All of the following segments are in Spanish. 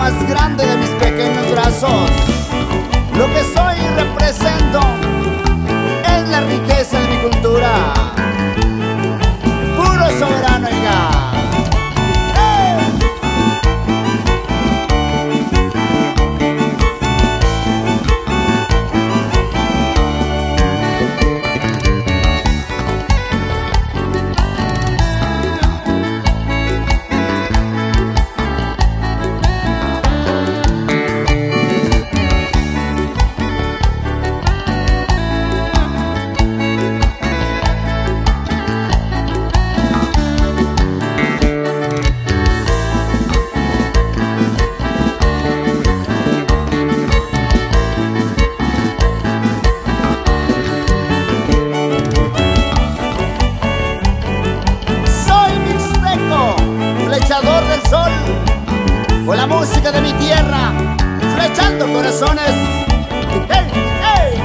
más grande de mis pequeños brazos. Lo que soy y represento es la riqueza de mi cultura. Puro soberano, hija. Flechador del sol, con la música de mi tierra, flechando corazones. ¡Hey, hey!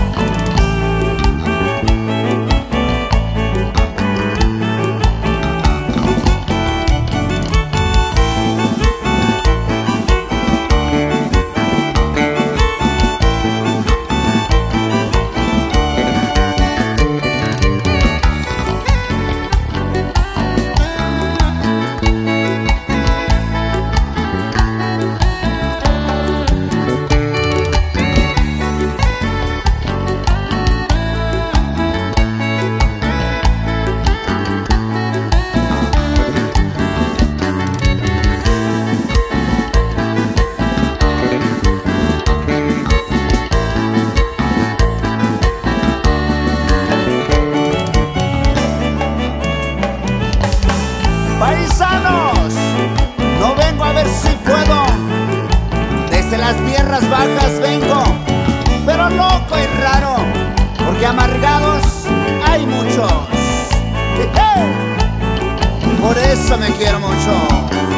Paisanos, no vengo a ver si puedo, desde las tierras bajas vengo, pero loco y raro, porque amargados hay muchos. Por eso me quiero mucho.